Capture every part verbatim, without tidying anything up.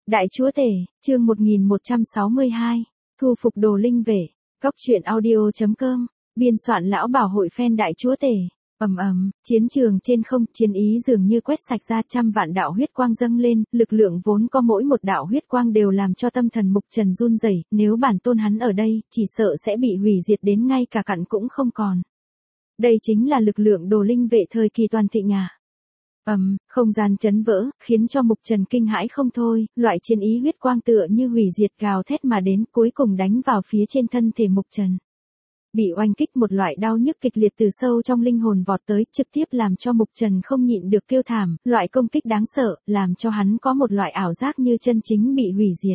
Đại chúa tể, chương một nghìn một trăm sáu mươi hai, thu phục đồ linh vệ, cóc truyện audio chấm com, biên soạn lão bảo hội fan đại chúa tể. Ầm ầm, chiến trường trên không, chiến ý dường như quét sạch ra, trăm vạn đạo huyết quang dâng lên, lực lượng vốn có mỗi một đạo huyết quang đều làm cho tâm thần Mục Trần run rẩy, nếu bản tôn hắn ở đây, chỉ sợ sẽ bị hủy diệt đến ngay cả cặn cũng không còn. Đây chính là lực lượng đồ linh vệ thời kỳ toàn thịnh à. Ầm, um, không gian chấn vỡ, khiến cho Mục Trần kinh hãi không thôi, loại chiến ý huyết quang tựa như hủy diệt gào thét mà đến, cuối cùng đánh vào phía trên thân thể Mục Trần. Bị oanh kích, một loại đau nhức kịch liệt từ sâu trong linh hồn vọt tới, trực tiếp làm cho Mục Trần không nhịn được kêu thảm, loại công kích đáng sợ, làm cho hắn có một loại ảo giác như chân chính bị hủy diệt.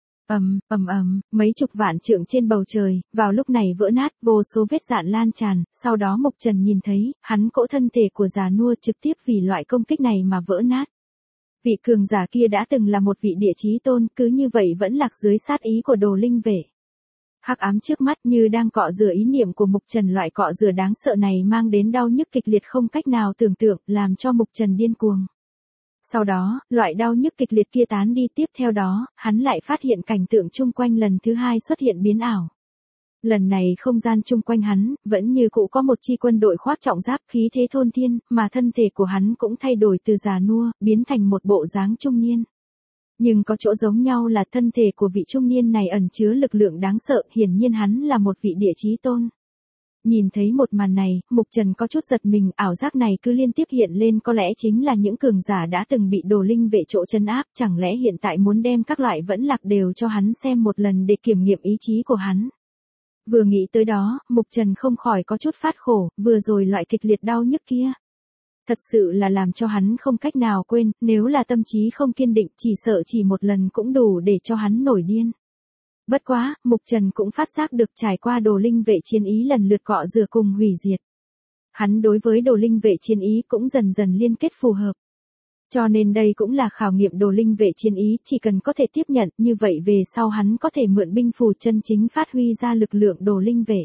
Ầm, ầm ầm, mấy chục vạn trượng trên bầu trời, vào lúc này vỡ nát, vô số vết rạn lan tràn, sau đó Mục Trần nhìn thấy, hắn cỗ thân thể của già nua trực tiếp vì loại công kích này mà vỡ nát. Vị cường giả kia đã từng là một vị địa chí tôn, cứ như vậy vẫn lạc dưới sát ý của đồ linh vệ. Hắc ám trước mắt như đang cọ rửa ý niệm của Mục Trần, loại cọ rửa đáng sợ này mang đến đau nhức kịch liệt không cách nào tưởng tượng, làm cho Mục Trần điên cuồng. Sau đó, loại đau nhức kịch liệt kia tán đi, tiếp theo đó, hắn lại phát hiện cảnh tượng chung quanh lần thứ hai xuất hiện biến ảo. Lần này không gian chung quanh hắn, vẫn như cũ có một chi quân đội khoác trọng giáp khí thế thôn thiên, mà thân thể của hắn cũng thay đổi từ già nua, biến thành một bộ dáng trung niên. Nhưng có chỗ giống nhau là thân thể của vị trung niên này ẩn chứa lực lượng đáng sợ, hiển nhiên hắn là một vị địa chí tôn. Nhìn thấy một màn này, Mục Trần có chút giật mình, ảo giác này cứ liên tiếp hiện lên, có lẽ chính là những cường giả đã từng bị đồ linh vệ chỗ trấn áp, chẳng lẽ hiện tại muốn đem các loại vẫn lạc đều cho hắn xem một lần để kiểm nghiệm ý chí của hắn. Vừa nghĩ tới đó, Mục Trần không khỏi có chút phát khổ, vừa rồi loại kịch liệt đau nhức kia. Thật sự là làm cho hắn không cách nào quên, nếu là tâm trí không kiên định, chỉ sợ chỉ một lần cũng đủ để cho hắn nổi điên. Bất quá, Mục Trần cũng phát giác được trải qua đồ linh vệ chiến ý lần lượt cọ rửa cùng hủy diệt. Hắn đối với đồ linh vệ chiến ý cũng dần dần liên kết phù hợp. Cho nên đây cũng là khảo nghiệm đồ linh vệ chiến ý, chỉ cần có thể tiếp nhận, như vậy về sau hắn có thể mượn binh phù chân chính phát huy ra lực lượng đồ linh vệ.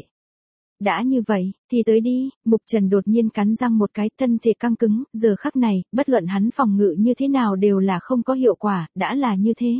Đã như vậy, thì tới đi, Mục Trần đột nhiên cắn răng một cái, thân thể căng cứng, giờ khắc này, bất luận hắn phòng ngự như thế nào đều là không có hiệu quả, đã là như thế.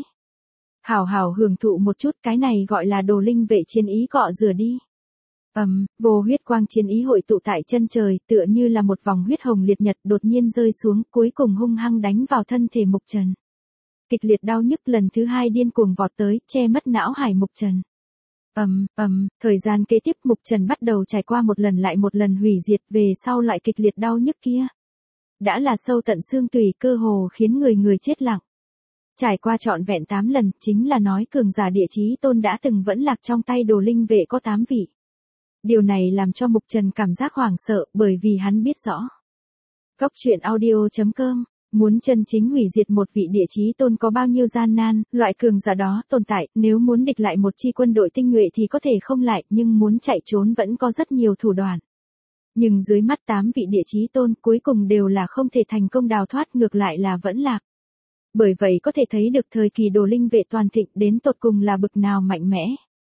Hảo hảo hưởng thụ một chút, cái này gọi là đồ linh vệ chiến ý cọ rửa đi. Ầm, um, vô huyết quang chiến ý hội tụ tại chân trời, tựa như là một vòng huyết hồng liệt nhật đột nhiên rơi xuống, cuối cùng hung hăng đánh vào thân thể Mục Trần. Kịch liệt đau nhức lần thứ hai điên cuồng vọt tới, che mất não hải Mục Trần. Ầm, um, ầm, um, thời gian kế tiếp Mục Trần bắt đầu trải qua một lần lại một lần hủy diệt, về sau lại kịch liệt đau nhức kia. Đã là sâu tận xương tủy, cơ hồ khiến người người chết lặng. Trải qua trọn vẹn tám lần, chính là nói cường giả địa chí tôn đã từng vẫn lạc trong tay đồ linh vệ có tám vị. Điều này làm cho Mục Trần cảm giác hoảng sợ, bởi vì hắn biết rõ. cóc truyện audio chấm com, muốn chân chính hủy diệt một vị địa chí tôn có bao nhiêu gian nan, loại cường giả đó tồn tại, nếu muốn địch lại một chi quân đội tinh nhuệ thì có thể không lại, nhưng muốn chạy trốn vẫn có rất nhiều thủ đoạn. Nhưng dưới mắt tám vị địa chí tôn cuối cùng đều là không thể thành công đào thoát, ngược lại là vẫn lạc. Bởi vậy có thể thấy được thời kỳ đồ linh vệ toàn thịnh đến tột cùng là bực nào mạnh mẽ.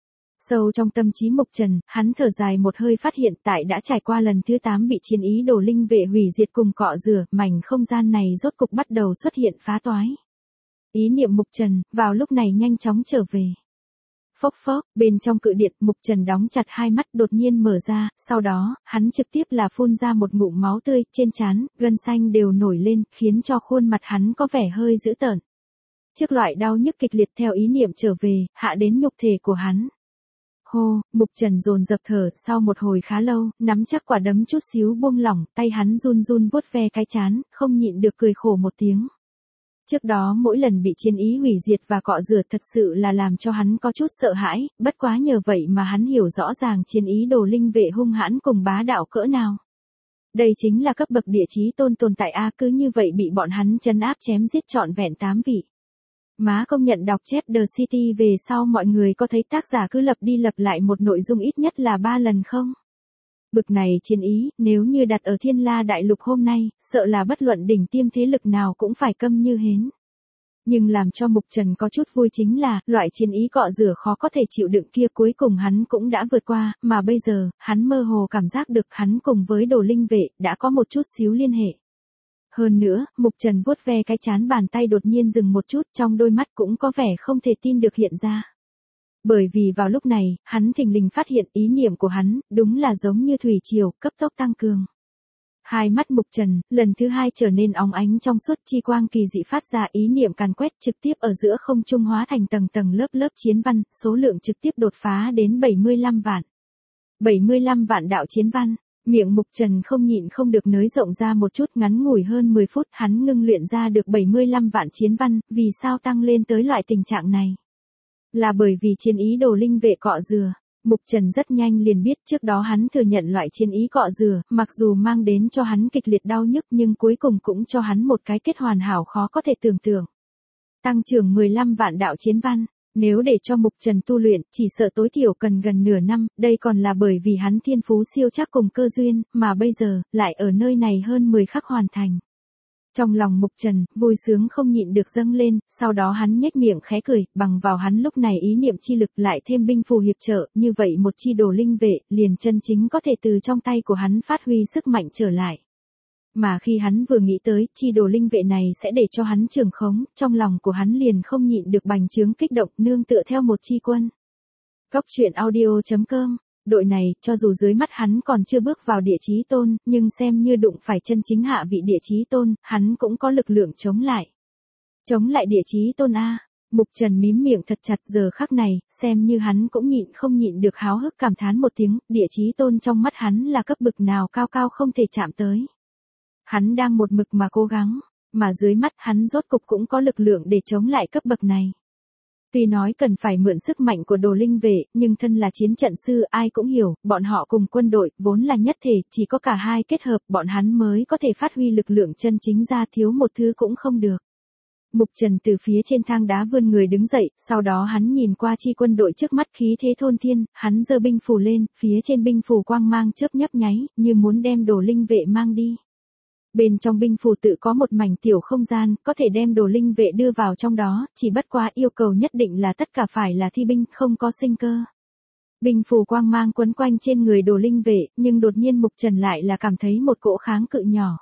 Sâu trong tâm trí Mục Trần, hắn thở dài một hơi, phát hiện tại đã trải qua lần thứ tám bị chiến ý đồ linh vệ hủy diệt cùng cọ rửa, mảnh không gian này rốt cục bắt đầu xuất hiện phá toái. Ý niệm Mục Trần, vào lúc này nhanh chóng trở về. Phốc phốc, bên trong cự điện, Mục Trần đóng chặt hai mắt đột nhiên mở ra, sau đó, hắn trực tiếp là phun ra một ngụm máu tươi, trên trán, gân xanh đều nổi lên, khiến cho khuôn mặt hắn có vẻ hơi dữ tợn. Trước loại đau nhức kịch liệt theo ý niệm trở về, hạ đến nhục thể của hắn. Hô, Mục Trần dồn dập thở, sau một hồi khá lâu, nắm chắc quả đấm chút xíu buông lỏng, tay hắn run run vuốt ve cái trán, không nhịn được cười khổ một tiếng. Trước đó mỗi lần bị chiến ý hủy diệt và cọ rửa thật sự là làm cho hắn có chút sợ hãi, bất quá nhờ vậy mà hắn hiểu rõ ràng chiến ý đồ linh vệ hung hãn cùng bá đạo cỡ nào. Đây chính là cấp bậc địa chí tôn tồn tại a, cứ như vậy bị bọn hắn trấn áp chém giết trọn vẹn tám vị. Má công nhận đọc chép The City về sau mọi người có thấy tác giả cứ lặp đi lặp lại một nội dung ít nhất là ba lần không? Bực này chiến ý, nếu như đặt ở Thiên La Đại Lục hôm nay, sợ là bất luận đỉnh tiêm thế lực nào cũng phải câm như hến. Nhưng làm cho Mục Trần có chút vui chính là, loại chiến ý cọ rửa khó có thể chịu đựng kia cuối cùng hắn cũng đã vượt qua, mà bây giờ, hắn mơ hồ cảm giác được hắn cùng với đồ linh vệ, đã có một chút xíu liên hệ. Hơn nữa, Mục Trần vuốt ve cái trán bàn tay đột nhiên dừng một chút, trong đôi mắt cũng có vẻ không thể tin được hiện ra. Bởi vì vào lúc này, hắn thình lình phát hiện ý niệm của hắn, đúng là giống như thủy triều, cấp tốc tăng cường. Hai mắt Mục Trần, lần thứ hai trở nên óng ánh trong suốt, chi quang kỳ dị phát ra, ý niệm càn quét trực tiếp ở giữa không trung hóa thành tầng tầng lớp lớp chiến văn, số lượng trực tiếp đột phá đến bảy mươi lăm vạn. bảy mươi lăm vạn đạo chiến văn, miệng Mục Trần không nhịn không được nới rộng ra một chút, ngắn ngủi hơn mười phút, hắn ngưng luyện ra được bảy mươi lăm vạn chiến văn, vì sao tăng lên tới loại tình trạng này? Là bởi vì chiến ý đồ linh vệ cọ dừa. Mục Trần rất nhanh liền biết, trước đó hắn thừa nhận loại chiến ý cọ dừa, mặc dù mang đến cho hắn kịch liệt đau nhức nhưng cuối cùng cũng cho hắn một cái kết hoàn hảo khó có thể tưởng tượng. Tăng trưởng mười lăm vạn đạo chiến văn, nếu để cho Mục Trần tu luyện, chỉ sợ tối thiểu cần gần nửa năm, đây còn là bởi vì hắn thiên phú siêu chắc cùng cơ duyên, mà bây giờ, lại ở nơi này hơn mười khắc hoàn thành. Trong lòng Mục Trần, vui sướng không nhịn được dâng lên, sau đó hắn nhếch miệng khẽ cười, bằng vào hắn lúc này ý niệm chi lực lại thêm binh phù hiệp trợ, như vậy một chi đồ linh vệ, liền chân chính có thể từ trong tay của hắn phát huy sức mạnh trở lại. Mà khi hắn vừa nghĩ tới, chi đồ linh vệ này sẽ để cho hắn trường khống, trong lòng của hắn liền không nhịn được bành trướng kích động, nương tựa theo một chi quân. Góc truyện audio chấm com. Đội này, cho dù dưới mắt hắn còn chưa bước vào địa chí tôn, nhưng xem như đụng phải chân chính hạ vị địa chí tôn, hắn cũng có lực lượng chống lại. Chống lại địa chí tôn A. Mục Trần mím miệng thật chặt, giờ khắc này, xem như hắn cũng nhịn không nhịn được háo hức cảm thán một tiếng, địa chí tôn trong mắt hắn là cấp bậc nào cao cao không thể chạm tới. Hắn đang một mực mà cố gắng, mà dưới mắt hắn rốt cục cũng có lực lượng để chống lại cấp bậc này. Tuy nói cần phải mượn sức mạnh của đồ linh vệ, nhưng thân là chiến trận sư ai cũng hiểu, bọn họ cùng quân đội, vốn là nhất thể, chỉ có cả hai kết hợp, bọn hắn mới có thể phát huy lực lượng chân chính ra, thiếu một thứ cũng không được. Mục Trần từ phía trên thang đá vươn người đứng dậy, sau đó hắn nhìn qua chi quân đội trước mắt khí thế thôn thiên, hắn giơ binh phù lên, phía trên binh phù quang mang chớp nhấp nháy, như muốn đem đồ linh vệ mang đi. Bên trong binh phù tự có một mảnh tiểu không gian, có thể đem đồ linh vệ đưa vào trong đó, chỉ bất quá yêu cầu nhất định là tất cả phải là thi binh, không có sinh cơ. Binh phù quang mang quấn quanh trên người đồ linh vệ, nhưng đột nhiên Mục Trần lại là cảm thấy một cỗ kháng cự nhỏ.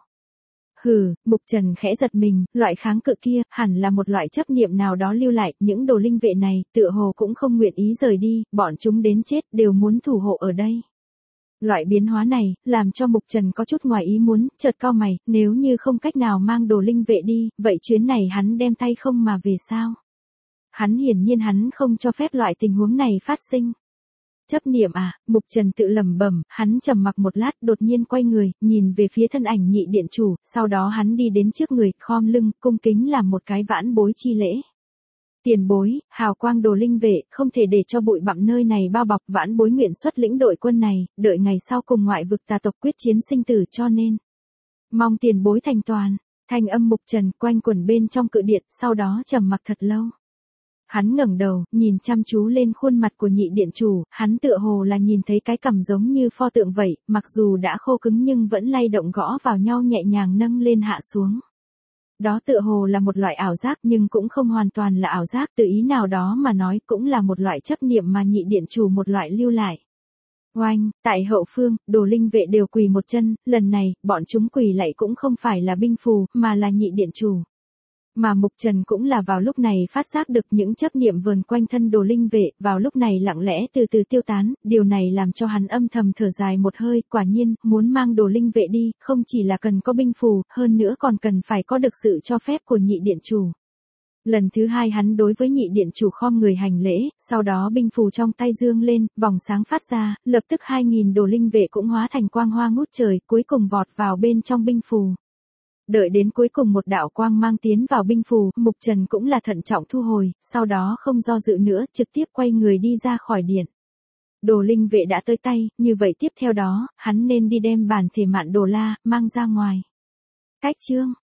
Hừ, Mục Trần khẽ giật mình, loại kháng cự kia, hẳn là một loại chấp niệm nào đó lưu lại, những đồ linh vệ này, tựa hồ cũng không nguyện ý rời đi, bọn chúng đến chết đều muốn thủ hộ ở đây. Loại biến hóa này, làm cho Mục Trần có chút ngoài ý muốn, chợt cau mày, nếu như không cách nào mang đồ linh vệ đi, vậy chuyến này hắn đem tay không mà về sao? Hắn hiển nhiên hắn không cho phép loại tình huống này phát sinh. Chấp niệm à, Mục Trần tự lẩm bẩm, hắn trầm mặc một lát, đột nhiên quay người, nhìn về phía thân ảnh nhị điện chủ, sau đó hắn đi đến trước người, khom lưng, cung kính làm một cái vãn bối chi lễ. Tiền bối, hào quang đồ linh vệ, không thể để cho bụi bặm nơi này bao bọc, vãn bối nguyện xuất lĩnh đội quân này, đợi ngày sau cùng ngoại vực tà tộc quyết chiến sinh tử, cho nên mong tiền bối thành toàn. Thanh âm Mục Trần quanh quẩn bên trong cự điện, sau đó trầm mặc thật lâu. Hắn ngẩng đầu, nhìn chăm chú lên khuôn mặt của nhị điện chủ, hắn tựa hồ là nhìn thấy cái cằm giống như pho tượng vậy, mặc dù đã khô cứng nhưng vẫn lay động gõ vào nhau nhẹ nhàng nâng lên hạ xuống. Đó tựa hồ là một loại ảo giác, nhưng cũng không hoàn toàn là ảo giác, từ ý nào đó mà nói cũng là một loại chấp niệm mà nhị điện chủ một loại lưu lại. Oanh, tại hậu phương, đồ linh vệ đều quỳ một chân, lần này, bọn chúng quỳ lạy cũng không phải là binh phù, mà là nhị điện chủ. Mà Mục Trần cũng là vào lúc này phát giác được những chấp niệm vờn quanh thân đồ linh vệ, vào lúc này lặng lẽ từ từ tiêu tán, điều này làm cho hắn âm thầm thở dài một hơi, quả nhiên, muốn mang đồ linh vệ đi, không chỉ là cần có binh phù, hơn nữa còn cần phải có được sự cho phép của nhị điện chủ. Lần thứ hai hắn đối với nhị điện chủ khom người hành lễ, sau đó binh phù trong tay dương lên, vòng sáng phát ra, lập tức hai nghìn đồ linh vệ cũng hóa thành quang hoa ngút trời, cuối cùng vọt vào bên trong binh phù. Đợi đến cuối cùng một đạo quang mang tiến vào binh phù, Mục Trần cũng là thận trọng thu hồi, sau đó không do dự nữa, trực tiếp quay người đi ra khỏi điện. Đồ linh vệ đã tới tay, như vậy tiếp theo đó, hắn nên đi đem bản thể mạn đồ la, mang ra ngoài. Cách chương